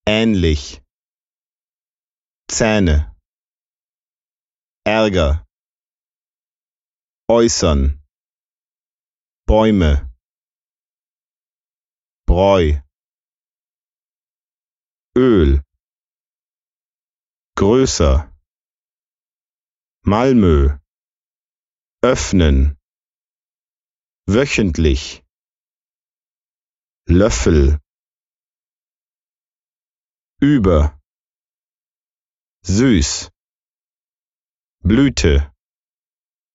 ähnlich, Zähne, Ärger, äußern, Bäume, Bräu, Öl, größer, Malmö, öffnen, wöchentlich, Löffel, über, süß, Blüte.